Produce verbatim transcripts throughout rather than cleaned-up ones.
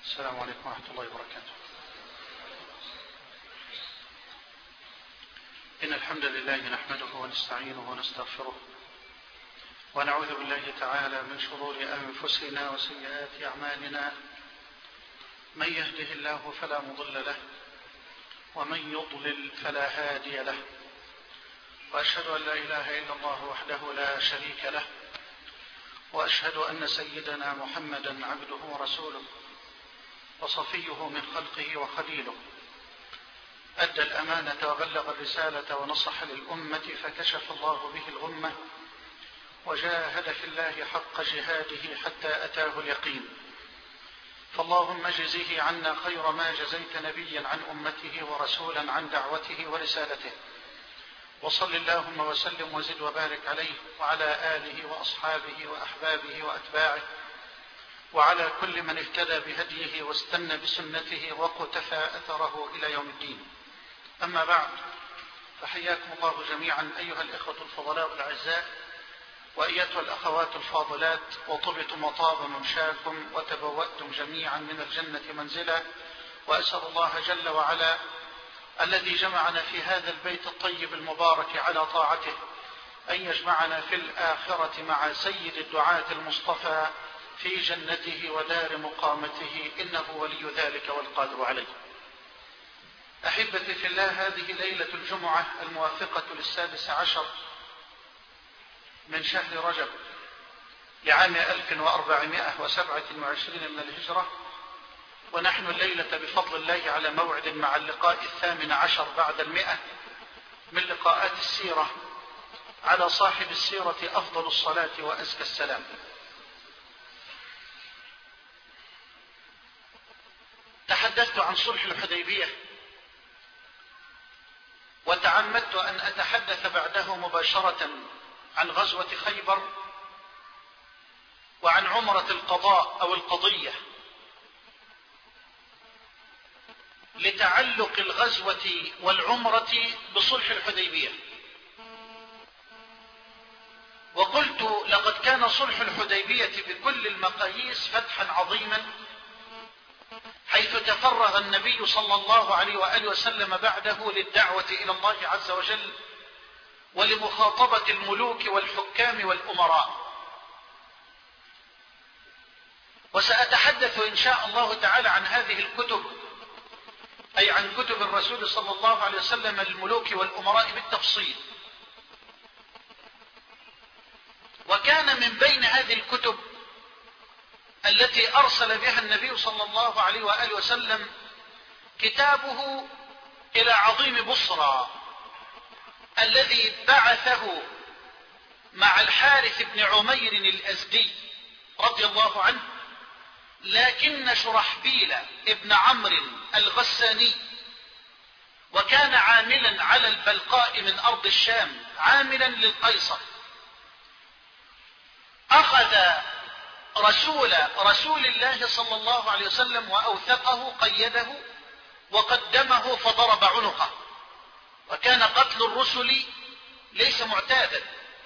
السلام عليكم ورحمة الله وبركاته. إن الحمد لله نحمده ونستعينه ونستغفره ونعوذ بالله تعالى من شرور أنفسنا وسيئات أعمالنا. من يهده الله فلا مضل له ومن يضلل فلا هادي له، وأشهد أن لا إله إلا الله وحده لا شريك له، وأشهد أن سيدنا محمدا عبده ورسوله وصفيه من خلقه وخليله، أدى الأمانة وبلغ الرسالة ونصح للأمة فكشف الله به الغمة وجاهد في الله حق جهاده حتى أتاه اليقين. فاللهم اجزه عنا خير ما جزيت نبيا عن أمته ورسولا عن دعوته ورسالته، وصل اللهم وسلم وزد وبارك عليه وعلى آله وأصحابه وأحبابه وأتباعه وعلى كل من اهتدى بهديه واستنى بسنته وقتفى أثره إلى يوم الدين. أما بعد، فحياكم الله جميعا أيها الإخوة الفضلاء الأعزاء وأيتها الأخوات الفاضلات، وطبتم وطاب ممشاكم وتبوأتم جميعا من الجنة منزلا، وأسأل الله جل وعلا الذي جمعنا في هذا البيت الطيب المبارك على طاعته أن يجمعنا في الآخرة مع سيد الدعاة المصطفى في جنته ودار مقامته، إنه ولي ذلك والقادر عليه. أحبتي في الله، هذه ليلة الجمعة الموافقة للسادس عشر من شهر رجب لعام ألف وأربعمائة وسبعة وعشرين من الهجرة، ونحن الليلة بفضل الله على موعد مع اللقاء الثامن عشر بعد المئة من لقاءات السيرة على صاحب السيرة أفضل الصلاة وأزكى السلام. تحدثت عن صلح الحديبية، وتعمدت أن أتحدث بعده مباشرة عن غزوة خيبر وعن عمرة القضاء أو القضية، لتعلق الغزوة والعمرة بصلح الحديبية. وقلت لقد كان صلح الحديبية بكل المقاييس فتحا عظيما، حيث تفرغ النبي صلى الله عليه وآله وسلم بعده للدعوة إلى الله عز وجل ولمخاطبة الملوك والحكام والأمراء. وسأتحدث إن شاء الله تعالى عن هذه الكتب، أي عن كتب الرسول صلى الله عليه وسلم للملوك والأمراء بالتفصيل. وكان من بين هذه الكتب التي أرسل بها النبي صلى الله عليه وآله وسلم كتابه إلى عظيم بصرى الذي بعثه مع الحارث بن عمير الأزدي رضي الله عنه، لكن شرحبيل ابن عمرو الغساني، وكان عاملا على البلقاء من أرض الشام عاملا للقيصر، أخذ رسول رسول الله صلى الله عليه وسلم وأوثقه، قيده وقدمه فضرب عنقه. وكان قتل الرسل ليس معتادا،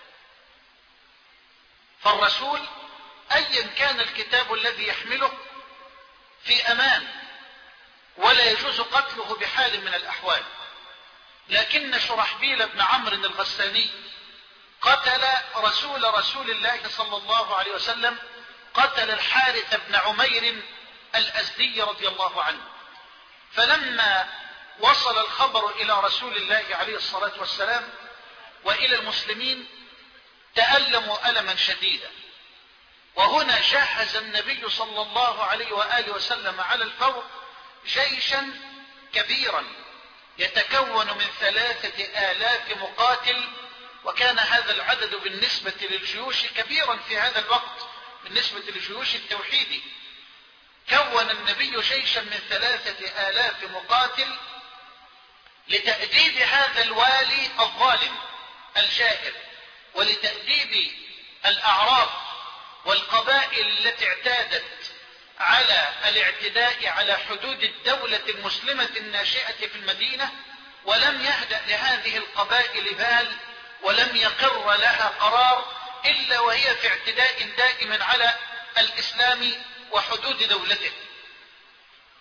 فالرسول أيا كان الكتاب الذي يحمله في أمان، ولا يجوز قتله بحال من الأحوال. لكن شرحبيل بن عمرو الغساني قتل رسول رسول الله صلى الله عليه وسلم، قتل الحارث بن عمير الأزدي رضي الله عنه. فلما وصل الخبر إلى رسول الله عليه الصلاة والسلام وإلى المسلمين تألموا ألما شديدا. وهنا جهز النبي صلى الله عليه وآله وسلم على الفور جيشا كبيرا يتكون من ثلاثة آلاف مقاتل، وكان هذا العدد بالنسبة للجيوش كبيرا في هذا الوقت بالنسبة لجيوش التوحيد. كون النبي جيشا من ثلاثة آلاف مقاتل لتأديب هذا الوالي الظالم الجائر، ولتأديب الأعراب والقبائل التي اعتادت على الاعتداء على حدود الدولة المسلمة الناشئة في المدينة، ولم يهدأ لهذه القبائل بال ولم يقر لها قرار إلا وهي في اعتداء دائم على الإسلام وحدود دولته.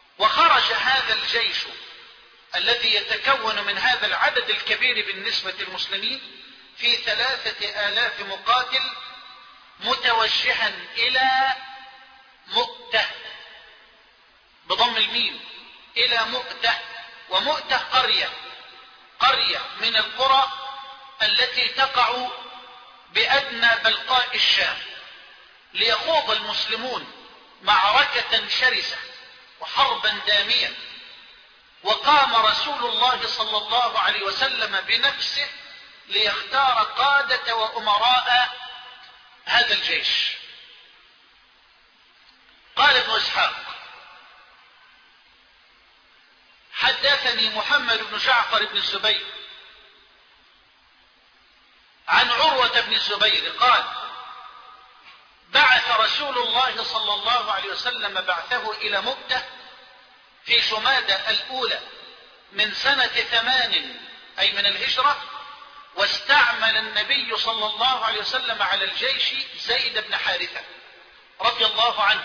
وخرج هذا الجيش الذي يتكون من هذا العدد الكبير بالنسبة للمسلمين في ثلاثة آلاف مقاتل متوجها إلى مؤتة بضم الميم، إلى مؤتة. ومؤتة قرية قرية من القرى التي تقع بأدنى بلقاء الشام، ليخوض المسلمون معركة شرسة وحربا دامية. وقام رسول الله صلى الله عليه وسلم بنفسه ليختار قادة وأمراء هذا الجيش. قال ابن إسحاق: حدثني محمد بن جعفر بن الزبير عن عروة بن الزبير قال: بعث رسول الله صلى الله عليه وسلم بعثه إلى مؤتة في جمادى الأولى من سنة ثمان أي من الهجرة، واستعمل النبي صلى الله عليه وسلم على الجيش زيد بن حارثة رضي الله عنه.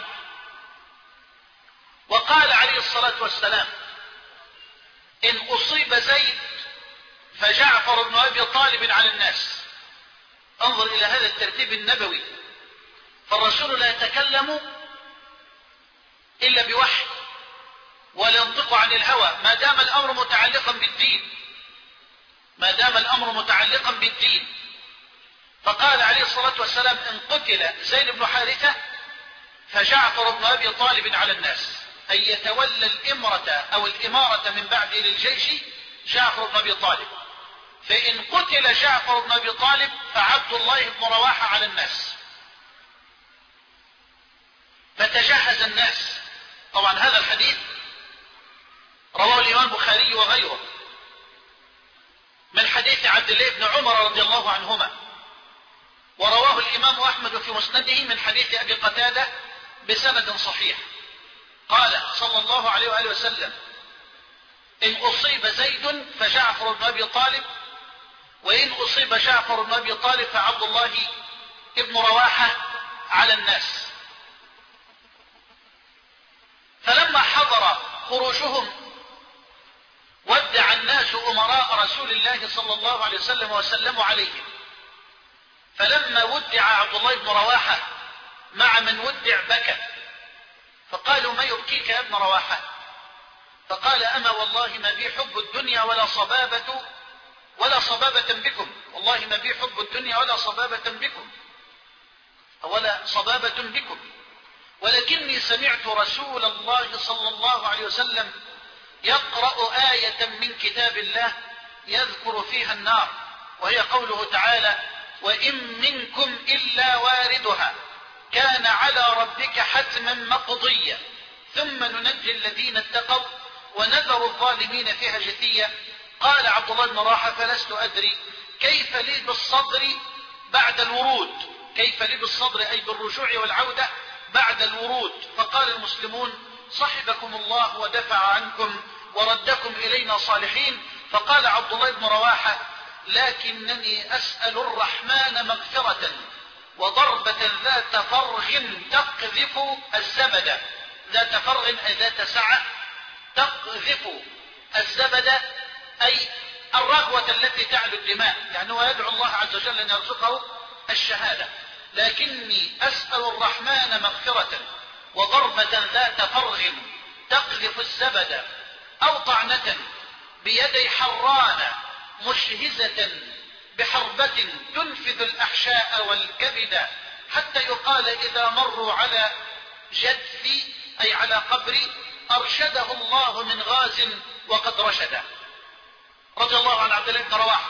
وقال عليه الصلاة والسلام: إن أصيب زيد فجعفر بن أبي طالب على الناس. انظر إلى هذا الترتيب النبوي، فالرسول لا يتكلم إلا بوحي ولا ينطق عن الهوى ما دام الأمر متعلقا بالدين ما دام الأمر متعلقا بالدين فقال عليه الصلاة والسلام: إن قتل زيد بن حارثة فجعفر بن أبي طالب على الناس، أي يتولى الإمرة أو الإمارة من بعده للجيش جعفر بن أبي طالب. فإن قتل جعفر بن أبي طالب فعبد الله بن رواحة على الناس. فتجهز الناس. طبعا هذا الحديث رواه الإمام البخاري وغيره من حديث عبد الله بن عمر رضي الله عنهما، ورواه الإمام أحمد في مسنده من حديث أبي قتادة بسند صحيح. قال صلى الله عليه وآله وسلم: إن أصيب زيد فجعفر بن أبي طالب، وإن أصيب جعفر بن أبي طالب فعبد الله بن رواحة على الناس. فلما حضر خروجهم ودع الناس أمراء رسول الله صلى الله عليه وسلم وسلموا عليهم. فلما ودع عبد الله بن رواحة مع من ودع بكى، فقالوا: ما يبكيك يا ابن رواحة؟ فقال: أما والله ما بي حب الدنيا ولا صبابة ولا صبابة بكم، والله ما بي حب الدنيا ولا صبابة بكم ولا صبابة بكم، ولكني سمعت رسول الله صلى الله عليه وسلم يقرأ آية من كتاب الله يذكر فيها النار، وهي قوله تعالى: وإن منكم إلا واردها كان على ربك حتما مقضيا ثم ننجي الذين اتقوا ونذر الظالمين فيها جثيا. قال عبد الله بن رواحة: فلست أدري كيف لي بالصدر بعد الورود، كيف لي بالصدر أي بالرجوع والعودة بعد الورود. فقال المسلمون: صحبكم الله ودفع عنكم وردكم إلينا صالحين. فقال عبد الله بن رواحة: لكنني أسأل الرحمن مغفرة وضربة ذات فرغ تقذف الزبد. ذات فرغ أي ذات سعة، تقذف الزبد أي الرغوة التي تعلو الدماء، يعني هو يدعو الله عز وجل أن يرزقه الشهادة. لكني أسأل الرحمن مغفرة وضربة ذات فرغ تقذف الزبد أو طعنة بيدي حران مشهزة بحربة تنفذ الأحشاء والكبد، حتى يقال إذا مروا على جدثي أي على قبري أرشده الله من غاز وقد رشد. رضي الله عن عبد الله بن رواحة.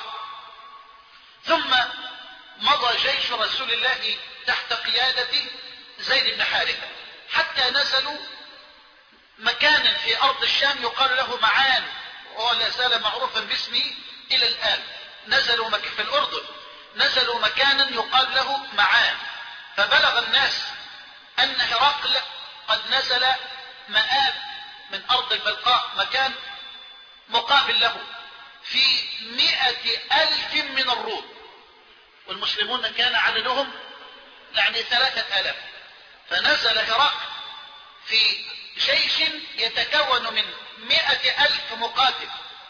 ثم مضى جيش رسول الله تحت قيادة زيد بن حارثة حتى نزلوا مكانا في أرض الشام يقال له معان، وهو لا زال معروفا باسمه إلى الآن. نزلوا مك... في الأردن نزلوا مكانا يقال له معان. فبلغ الناس أن هرقل قد نزل مآب من أرض البلقاء، مكان مقابل له، في مئة ألف من الروم، والمسلمون كان عددهم يعني ثلاثة آلاف. فنزل هرقل في جيش يتكون من مئة ألف مقاتل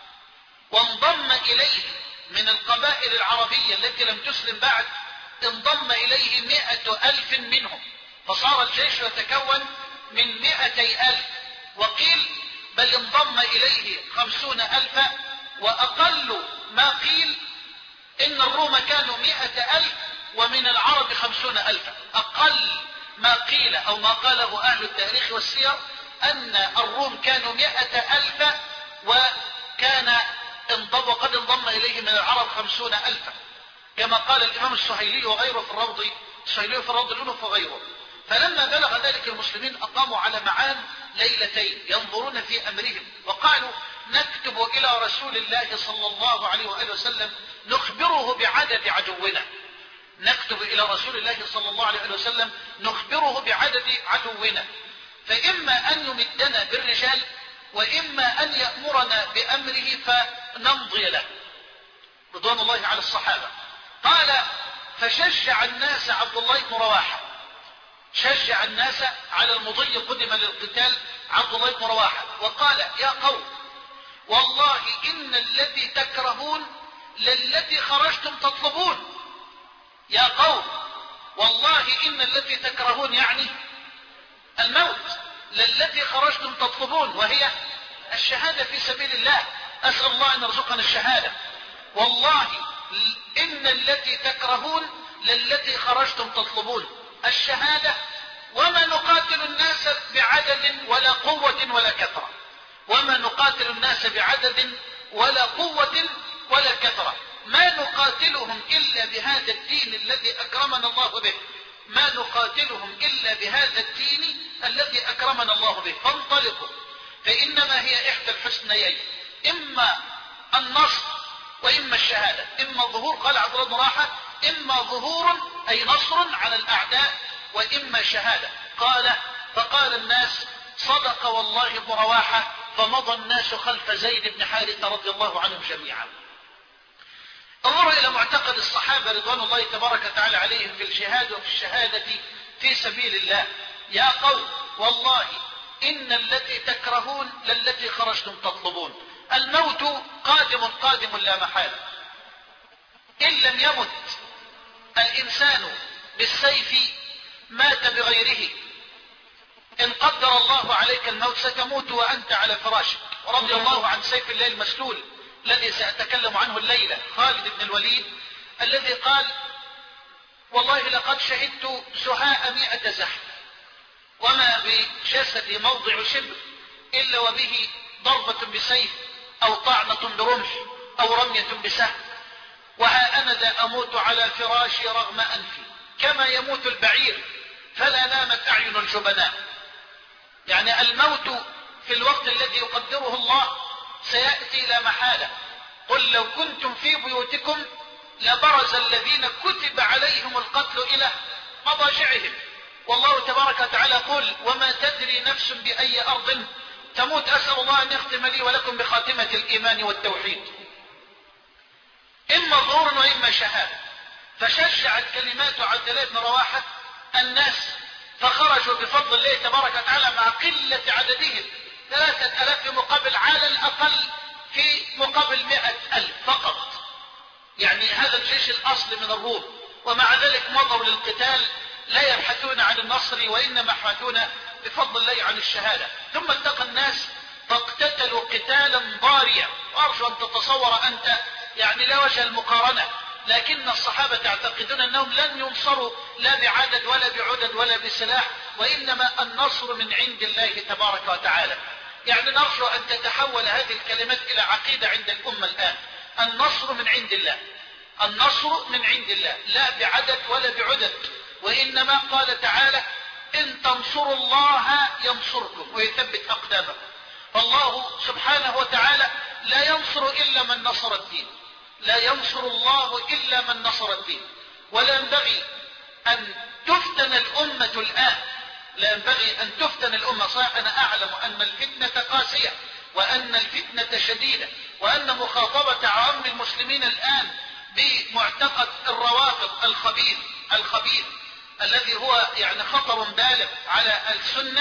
وانضم إليه من القبائل العربية التي لم تسلم بعد، انضم إليه مئة ألف منهم، فصار الجيش يتكون من مئتي ألف. وقيل بل انضم إليه خمسون ألفا، وأقل ما قيل إن الروم كانوا مئة ألف ومن العرب خمسون ألفا. أقل ما قيل أو ما قاله أهل التاريخ والسير أن الروم كانوا مئة ألف وكان انضم وقد انضم إليه من العرب خمسون ألفا، كما قال الإمام السهيلي وغيره في الروض، السهيلي في الروض الأنف وغيره. فلما بلغ ذلك المسلمين أقاموا على معان ليلتين ينظرون في أمرهم، وقالوا نكتب إلى رسول الله صلى الله عليه وآله وسلم نخبره بعدد عدونا، نكتب إلى رسول الله صلى الله عليه وسلم نخبره بعدد عدونا، فإما أن يمدنا بالرجال وإما أن يأمرنا بأمره فنمضي له، رضوان الله على الصحابة. قال فشجع الناس عبد الله بن رواحة، شجع الناس على المضي، قدم للقتال عبد الله بن رواحة، وقال يا قوم والله إن الذي تكرهون للذي خرجتم تطلبون. يا قوم والله إن الذي تكرهون يعني الموت، للذي خرجتم تطلبون وهي الشهادة في سبيل الله، أسأل الله أن يرزقنا الشهادة. والله إن الذي تكرهون للذي خرجتم تطلبون الشهادة، وما نقاتل الناس بعدد ولا قوة ولا كثرة، وما نقاتل الناس بعدد ولا قوة ولا كثرة، ما نقاتلهم إلا بهذا الدين الذي أكرمنا الله به، ما نقاتلهم إلا بهذا الدين الذي أكرمنا الله به، فانطلقوا فإنما هي إحدى الحسنيين، إما النصر وإما الشهادة، إما ظهور، قال عبد الله بن رواحة إما ظهور أي نصر على الأعداء وإما شهادة. قال فقال الناس صدق والله ابن رواحة، فمضى الناس خلف زيد بن حارثة رضي الله عنهم جميعا. انظروا إلى معتقد الصحابة رضوان الله تبارك وتعالى عليهم في الجهاد وفي الشهادة في سبيل الله. يا قوم والله إن التي تكرهون للتي خرجتم تطلبون، الموت قادم قادم لا محالة، إن لم يمت الإنسان بالسيف مات بغيره، إن قدر الله عليك الموت ستموت وأنت على فراشك. ورضي الله عن سيف الله المسلول الذي سأتكلم عنه الليلة، خالد بن الوليد الذي قال والله لقد شهدت سهاء مئة زحف وما بجسدي موضع شبر إلا وبه ضربة بسيف أو طعنة برمح أو رمية بسهم، وها أنا ذا أموت على فراشي رغم أنفي كما يموت البعير فلا نامت أعين الجبناء. يعني الموت في الوقت الذي يقدره الله سيأتي لا محالة. قل لو كنتم في بيوتكم لبرز الذين كتب عليهم القتل إلى مضاجعهم، والله تبارك وتعالى قل وما تدري نفس بأي أرض تموت. أسأل الله أن يختم لي ولكم بخاتمة الإيمان والتوحيد. إما ظهور وإما شهادة. فشجعت كلمات عبد الله بن رواحة الناس فخرجوا بفضل الله تبارك وتعالى مع قلة عددهم، ثلاثة ألاف في مقابل على الأقل في مقابل مئة ألف فقط، يعني هذا الجيش الأصلي من الروم، ومع ذلك مضوا للقتال لا يبحثون عن النصر وإنما يبحثون بفضل الله عن الشهادة. ثم التقى الناس فاقتتلوا قتالا ضاريا، وأرجو أن تتصور أنت يعني لا وجه المقارنة، لكن الصحابة يعتقدون أنهم لن ينصروا لا بعدد ولا بعدد ولا بسلاح، وإنما النصر من عند الله تبارك وتعالى. يعني نرجو أن تتحول هذه الكلمات إلى عقيدة عند الأمة الآن، النصر من عند الله، النصر من عند الله لا بعدد ولا بعدد، وإنما قال تعالى إن تنصروا الله ينصركم ويثبت أقدامكم. فالله سبحانه وتعالى لا ينصر إلا من نصر الدين، لا ينصر الله إلا من نصر الدين. ولا ينبغي أن تفتن الأمة الآن، لا ينبغي أن تفتن الأمة. صحيح أنا أعلم أن الفتنة قاسية وأن الفتنة شديدة، وأن مخاطبة عوام المسلمين الآن بمعتقد الروافض الخبيث الخبيث الذي هو يعني خطر بالغ على السنة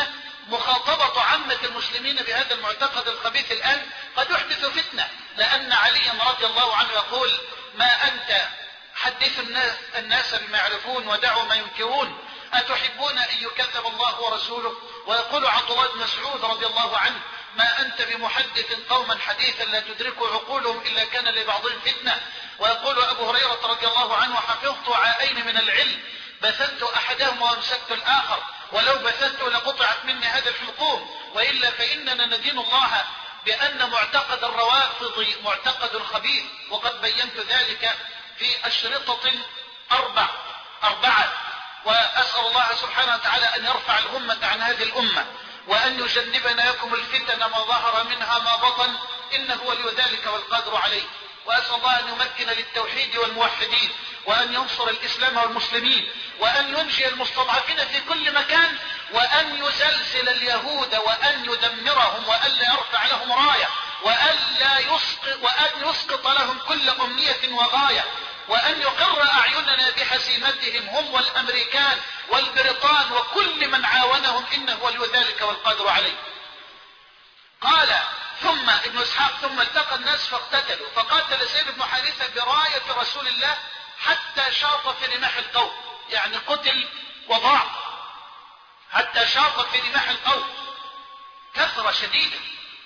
مخاطبة عامة المسلمين بهذا المعتقد الخبيث الآن قد يحدث فتنة، لأن عليا رضي الله عنه يقول: ما أنت حدثوا الناس, الناس بما يعرفون ودعوا ما ينكرون، أتحبون أن يكذب الله ورسوله؟ ويقول عبد الله بن مسعود رضي الله عنه: ما أنت بمحدث قوما حديثا لا تدرك عقولهم إلا كان لبعضهم فتنة. ويقول أبو هريرة رضي الله عنه: حفظت عائين من العلم، بثثت أحدهما وامسكت الآخر، ولو بثثت لقطعت مني هذا الحلقوم، وإلا فإننا ندين الله بأن معتقد الروافض معتقد خبيث، وقد بينت ذلك في أشرطة أربع أربعة وأسأل الله سبحانه وتعالى أن يرفع الغمة عن هذه الأمة، وأن يجنبنا يكم الفتن ما ظهر منها ما بطن، إنه ولي ذلك والقادر عليه. وأسأل الله أن يمكن للتوحيد والموحدين، وأن ينصر الإسلام والمسلمين، وأن ينجي المستضعفين في كل مكان، وأن يزلزل اليهود، وأن يدمرهم، وأن لا يرفع لهم راية، وأن لا يسقط وأن يسقط لهم كل أمنية وغاية، وأن يقر أعيننا بحسيمتهم هم والأمريكان والبريطان وكل من عاونهم، إنه ولي ذلك والقادر عليه. قال ثم ابن اسحاق: ثم التقى الناس فاقتتلوا، فقاتل زيد بن حارثة براية رسول الله حتى شاط في رماح القوم، يعني قتل وضاع حتى شاط في رماح القوم، كثرة شديدة.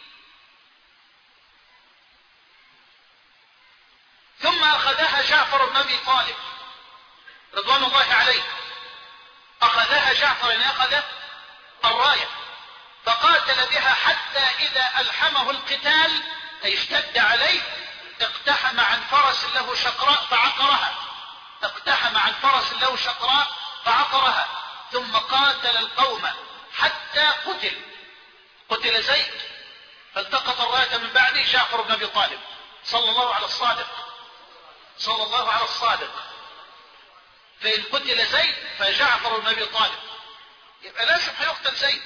ثم أخذها جعفر بن أبي طالب رضوان الله عليه، أخذها جعفر يعني أخذ الراية، فقاتل بها حتى إذا ألحمه القتال أي اشتد عليه، اقتحم عن فرس له شقراء فعقرها اقتحم عن فرس له شقراء فعقرها ثم قاتل القوم حتى قتل قتل زيد، فالتقط الراية من بعده جعفر بن أبي طالب صلى الله على الصادق صلى الله على الصادق فإن قتل زيد فجعفر بن أبي طالب، يبقى لازم هيقتل زيد.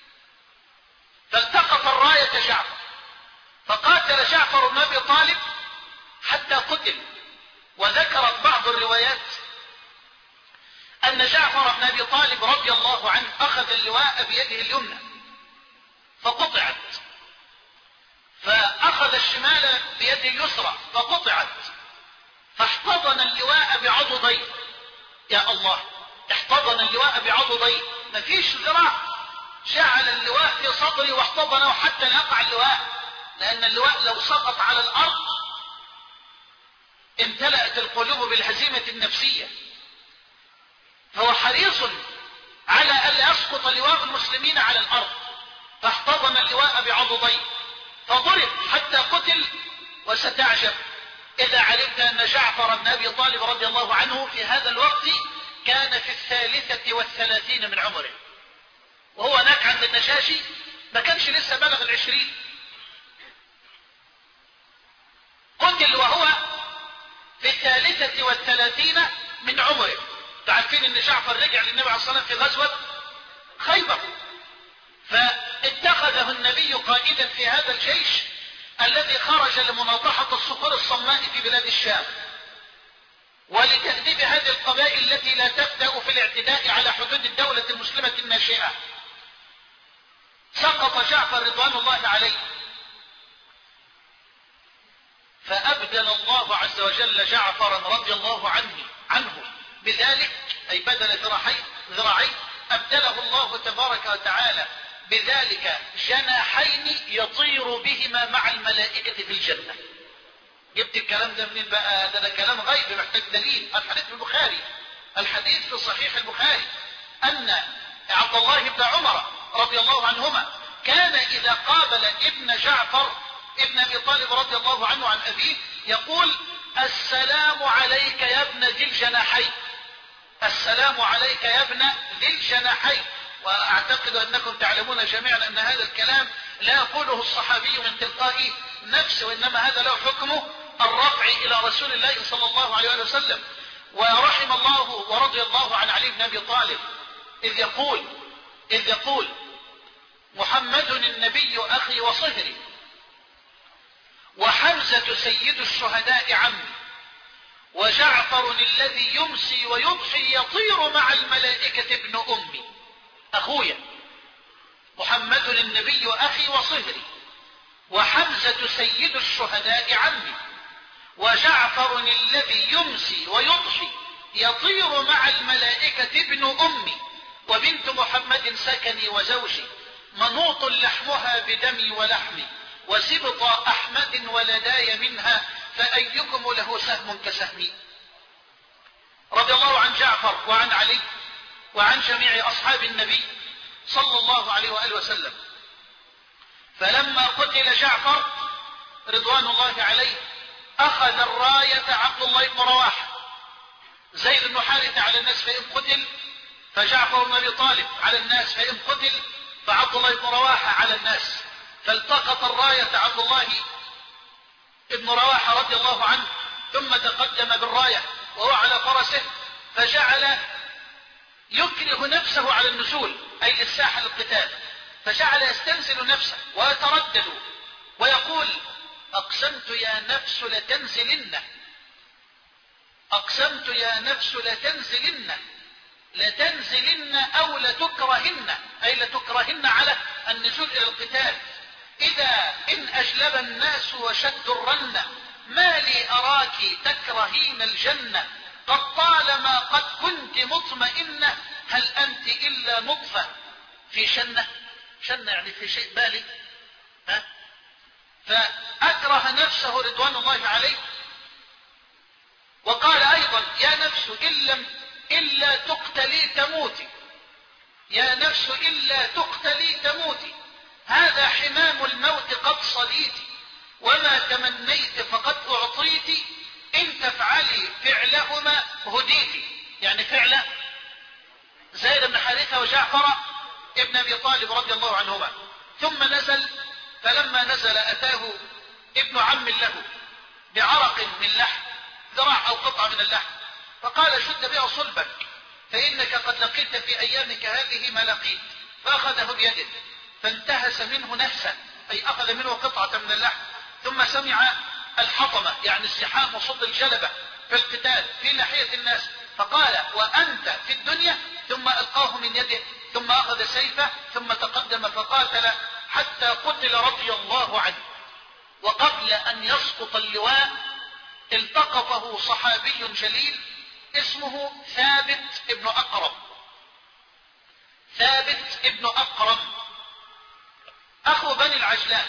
فالتقط الراية جعفر فقاتل جعفر بن أبي طالب حتى قتل. وذكرت بعض الروايات أن جعفر بن أبي طالب رضي الله عنه أخذ اللواء بيده اليمنى فقطعت، فأخذ الشمال بيده اليسرى فقطعت، فاحتضن اللواء بعضديه. يا الله، احتضن اللواء بعضديه، مفيش ذراع، جعل اللواء في صدري واحتضنه حتى لا يقع اللواء، لأن اللواء لو سقط على الأرض امتلأت القلوب بالهزيمة النفسية، فهو حريص على أن لا يسقط لواء المسلمين على الأرض، فاحتضن اللواء بعضديه فضرب حتى قتل. وستعجب إذا علمت أن جعفر بن أبي طالب رضي الله عنه في هذا الوقت كان في الثالثة والثلاثين من عمره، وهو هناك عند النجاشي ما كانش لسه بلغ العشرين، قتل وهو في الثالثة والثلاثين من عمره. تعرفين ان جعفر رجع للنبي عليه الصلاة والسلام في غزوة خيبر، فاتخذه النبي قائدا في هذا الجيش الذي خرج لمناطحة الصقور الصماء في بلاد الشام ولتأديب هذه القبائل التي لا تبدأ في الاعتداء على حدود الدولة المسلمة الناشئة. سقط جعفر رضوان الله عليه، فأبدل الله عز وجل جعفرا رضي الله عنه عنه بذلك، أي بدل ذراعيه ذراعيه أبدله الله تبارك وتعالى بذلك جناحين يطير بهما مع الملائكة في الجنة. جبت الكلام ده منين بقى؟ ده, ده كلام غيب محتاج دليل. الحديث في البخاري، الحديث في صحيح البخاري أن عبد الله بن عمر رضي الله عنهما كان إذا قابل ابن جعفر ابن أبي طالب رضي الله عنه عن أبيه يقول: السلام عليك يا ابن ذي الجناحين، السلام عليك يا ابن ذي الجناحين. وأعتقد أنكم تعلمون جميعا أن هذا الكلام لا يقوله الصحابي من تلقاء نفسه، وإنما هذا له حكمه الرفع إلى رسول الله صلى الله عليه وسلم. ورحم الله ورضي الله عن علي بن أبي طالب إذ يقول إذ يقول محمد النبي أخي وصهري، وحمزة سيد الشهداء عمي، وجعفر الذي يمسي ويضحي يطير مع الملائكة ابن أمي. أخويا محمد النبي أخي وصهري، وحمزة سيد الشهداء عمي، وجعفر الذي يمسي ويضحي يطير مع الملائكة ابن أمي، وبنت محمد سكني وزوجي، منوط لحمها بدمي ولحمي، وسبط أحمد ولداي منها، فأيكم له سهم كسهمي. رضي الله عن جعفر وعن علي وعن جميع أصحاب النبي صلى الله عليه وآله وسلم. فلما قتل جعفر رضوان الله عليه أخذ الراية عبد الله بن رواحة. زيد بن حارثة على الناس فإن قتل، فجعفر بن أبي طالب على الناس فإن قتل، فعبد الله بن رواحة على الناس. فالتقط الراية عبد الله بن رواحة رضي الله عنه، ثم تقدم بالراية وهو على فرسه، فجعل يكره نفسه على النزول أي للساحة للقتال، فجعل يستنزل نفسه ويتردد ويقول: أقسمت يا نفس لتنزلن، أقسمت يا نفس لتنزلن، لتنزلن أو لتكرهن، أي لتكرهن على النزول إلى القتال. إذا إن أجلب الناس وشد الرن، ما لي أراك تكرهين الجنة، قد طالما قد كنت مطمئنة، هل أنت إلا نطفة في شنة. شنة يعني في شيء بالي. ها؟ فأكره نفسه رضوان الله عليه. وقال أيضا: يا نفس إن لم إلا تقتلي تموتي، يا نفس إلا تقتلي تموتي، هذا حمام الموت قد صليت، وما تمنيت فقد أعطيت، إن تفعلي فعلهما هديت. يعني فعل زيد بن حارثة وجعفر ابن أبي طالب رضي الله عنهما. ثم نزل، فلما نزل أتاه ابن عم له بعرق من لحم، ذراع أو قطعة من اللحم، فقال: شد بها صلبك، فإنك قد لقيت في أيامك هذه ما لقيت. فأخذه بيده فانتهس منه نفسا، أي أخذ منه قطعة من اللحم. ثم سمع الحطمة يعني الزحام وصد الجلبة في القتال في ناحية الناس، فقال: وأنت في الدنيا. ثم ألقاه من يده، ثم أخذ سيفه، ثم تقدم فقاتل حتى قتل رضي الله عنه. وقبل أن يسقط اللواء التقطه صحابي جليل اسمه ثابت ابن أقرم. ثابت ابن أقرم أخو بني العجلان،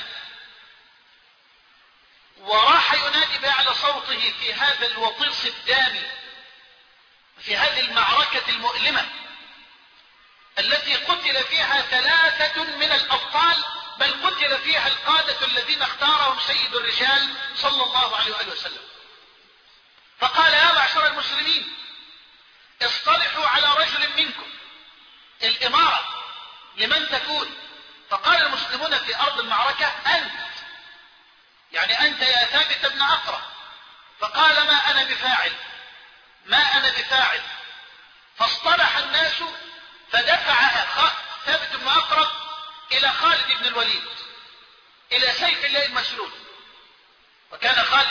وراح ينادي بأعلى صوته في هذا الوطيس الدامي، في هذه المعركة المؤلمة التي قتل فيها ثلاثة من الأبطال، بل قتل فيها القادة الذين اختارهم سيد الرجال صلى الله عليه وآله وسلم. فقال: يا معشر المسلمين، اصطلحوا على رجل منكم، الإمارة لمن تكون؟ فقال المسلمون في أرض المعركة: أنت، يعني أنت يا ثابت بن أقرم. فقال: ما أنا بفاعل، ما أنا بفاعل. فاصطلح الناس فدفعها ثابت بن أقرم إلى خالد بن الوليد، إلى سيف الله المسلول. وكان خالد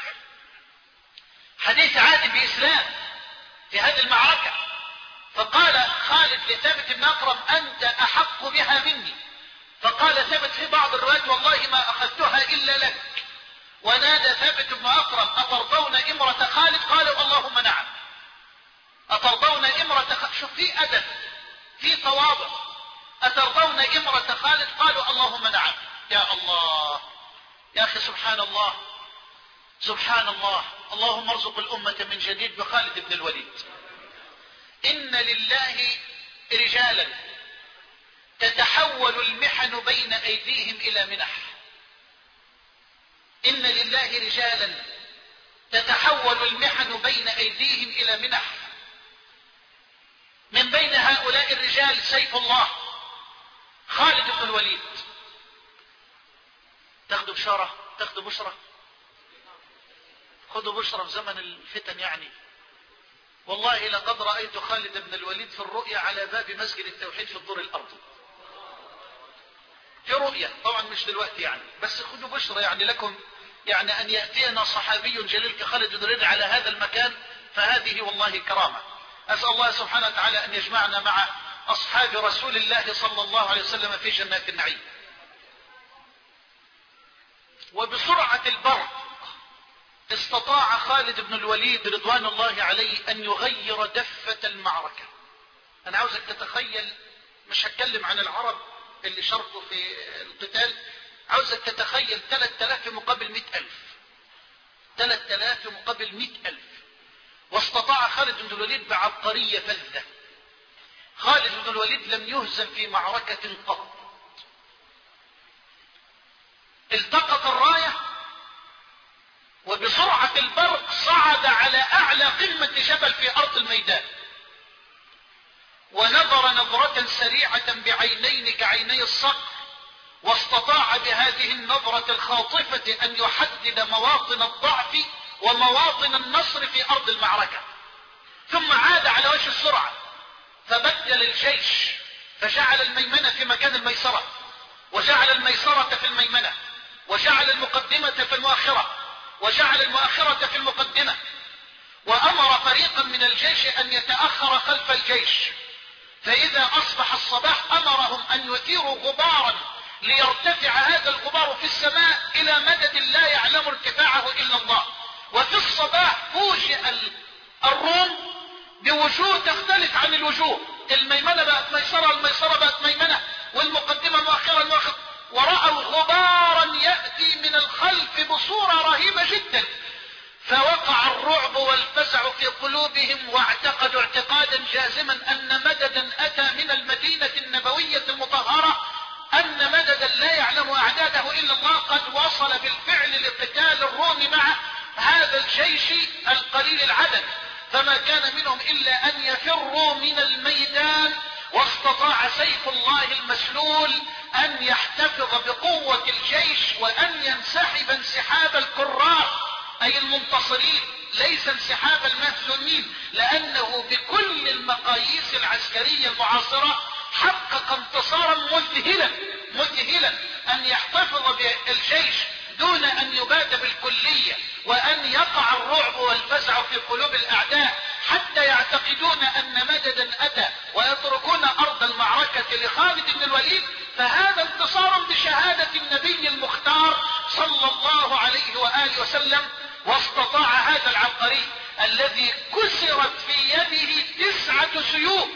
حديث عهد بإسلام في هذه المعركة. فقال خالد لثابت بن أقرم: أنت أحق بها مني. فقال ثابت في بعض الروايات: والله ما أخذتها إلا لك. ونادى ثابت بن أقرم: أترضون إمرة خالد؟ قالوا: اللهم نعم. أترضون إمرة خالد؟ شوف في أدب، في تواضع. أترضون إمرة خالد؟ قالوا: اللهم نعم. يا الله يا أخي، سبحان الله سبحان الله. اللهم ارزق الأمة من جديد بخالد بن الوليد. إن لله رجالا تتحول المحن بين أيديهم إلى منح. إن لله رجالا تتحول المحن بين أيديهم إلى منح. من بين هؤلاء الرجال سيف الله خالد بن الوليد. تاخذوا بشارة، تاخذوا بشرة، خذوا بشرة في زمن الفتن. يعني والله لقد رأيت خالد بن الوليد في الرؤيا على باب مسجد التوحيد في الدور الأرضي، في رؤيا، طبعا مش دلوقتي يعني، بس خذوا بشرة يعني لكم، يعني أن يأتينا صحابي جليل كخالد بن الوليد على هذا المكان، فهذه والله كرامة. أسأل الله سبحانه وتعالى أن يجمعنا مع أصحاب رسول الله صلى الله عليه وسلم في جنات النعيم. وبسرعة البرق استطاع خالد بن الوليد رضوان الله عليه أن يغير دفة المعركة. أنا عاوزك تتخيل، مش هتكلم عن العرب اللي شاركوا في القتال، عاوزك تتخيل ثلاثة آلاف مقابل مئة ألف، ثلاثة آلاف مقابل مئة ألف. واستطاع خالد بن الوليد بعبقرية فذة. خالد بن الوليد لم يهزم في معركة قط. التقط الراية وبسرعة البرق صعد على أعلى قمة جبل في أرض الميدان، ونظر نظرة سريعة بعينين كعيني الصقر، واستطاع بهذه النظرة الخاطفة أن يحدد مواطن الضعف ومواطن النصر في أرض المعركة. ثم عاد على وجه السرعة فبدل الجيش، فجعل الميمنة في مكان الميسرة، وجعل الميسرة في الميمنة، وجعل المقدمة في المؤخرة، وجعل المؤخرة في المقدمة. وأمر فريقا من الجيش أن يتأخر خلف الجيش، فإذا أصبح الصباح أمرهم أن يثيروا غبارا ليرتفع هذا الغبار في السماء إلى مدد لا يعلم ارتفاعه إلا الله. وفي الصباح فوجئ الروم بوجوه تختلف عن الوجوه، الميمنة بقت ميسرة، الميسرة بقت ميمنة، والمقدمة مؤخرة المؤخرة، ورأوا غبارا يأتي من الخلف بصورة رهيبة جدا. فوقع الرعب والفزع في قلوبهم، واعتقدوا اعتقادا جازما أن مددا أتى من المدينة النبوية المطهرة، أن مددا لا يعلم أعداده إلا الله قد وصل بالفعل لقتال الروم مع هذا الجيش القليل العدد. فما كان منهم إلا أن يفروا من الميدان، واستطاع سيف الله المسلول أن يحتفظ بقوة الجيش وأن ينسحب انسحاب الكرار أي المنتصرين، ليس انسحاب المهزومين، لأنه بكل المقاييس العسكرية المعاصرة حقق انتصارا مذهلا مذهلا أن يحتفظ بالجيش دون أن يباد بالكلية، وأن يقع الرعب والفزع في قلوب الأعداء حتى يعتقدون أن مددا أتى ويتركون أرض المعركة لخالد بن الوليد. فهذا انتصار بشهادة النبي المختار صلى الله عليه وآله وسلم. واستطاع هذا العبقري الذي كسرت في يده تسعة سيوف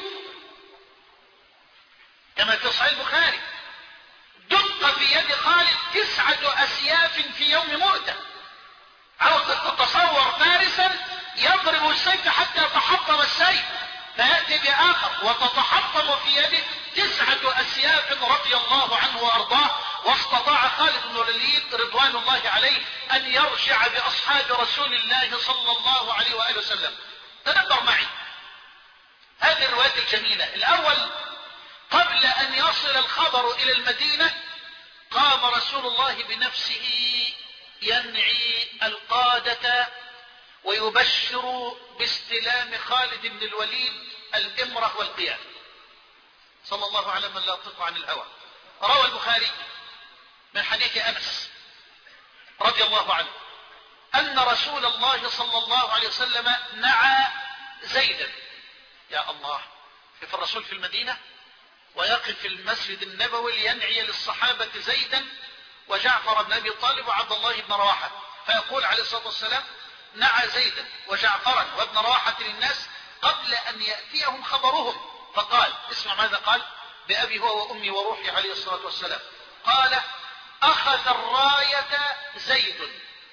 كما في صحيح البخاري، دق في يد خالد تسعة أسياف في يوم مؤتة. عاوز تتصور فارسا يضرب السيف حتى يتحطم السيف، فيأتي بآخر وتتحطم في يده تسعة أسياف رضي الله عنه وأرضاه. واستطاع خالد بن الوليد رضوان الله عليه أن يرجع بأصحاب رسول الله صلى الله عليه وآله وسلم. تدبر معي هذه الروايات الجميلة. الأول، قبل أن يصل الخبر إلى المدينة قام رسول الله بنفسه ينعي القادة ويبشر باستلام خالد بن الوليد الإمرة والقيادة صلى الله على من لا ينطق عن الهوى. روى البخاري من حديث أنس رضي الله عنه أن رسول الله صلى الله عليه وسلم نعى زيدا. يا الله، كيف الرسول في المدينة ويقف في المسجد النبوي لينعي للصحابة زيدا وجعفر بن أبي طالب وعبد الله بن رواحة، فيقول عليه الصلاة والسلام نعى زيدا وجعفرا وابن رواحة للناس قبل أن يأتيهم خبرهم، فقال، اسمع ماذا قال: بأبي هو وأمي وروحي عليه الصلاة والسلام، قال: أخذ الراية زيد.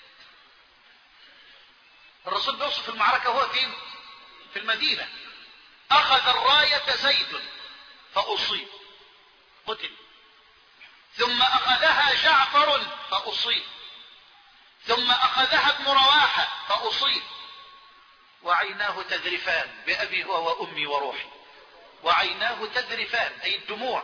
الرسول بيوصف المعركة هو فين؟ في المدينة. أخذ الراية زيد فأصيب قتل، ثم أخذها جعفر فأصيب، ثم أخذها ابن رواحة فأصيب، وعيناه تذرفان، بأبي هو وأمي وروحي، وعيناه تذرفان أي الدموع.